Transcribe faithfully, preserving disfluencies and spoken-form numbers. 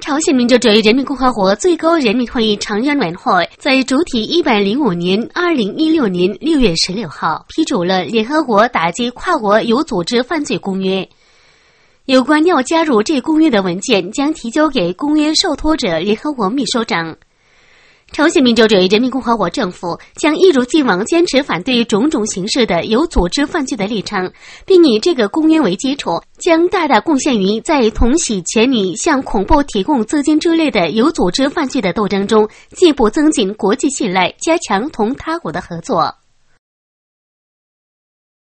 朝鲜民主主义人民共和国最高人民会议常任委员会在主体一百零五年二零一六年六月十六号批准了联合国打击跨国有组织犯罪公约。有关要加入这公约的文件将提交给公约受托者联合国秘书长。朝鲜民主主义人民共和国政府将一如既往坚持反对种种形式的有组织犯罪的立场，并以这个公约为基础，将大大贡献于在同洗钱米、向恐怖提供资金之类的有组织犯罪的斗争中，进一步增进国际信赖，加强同他国的合作。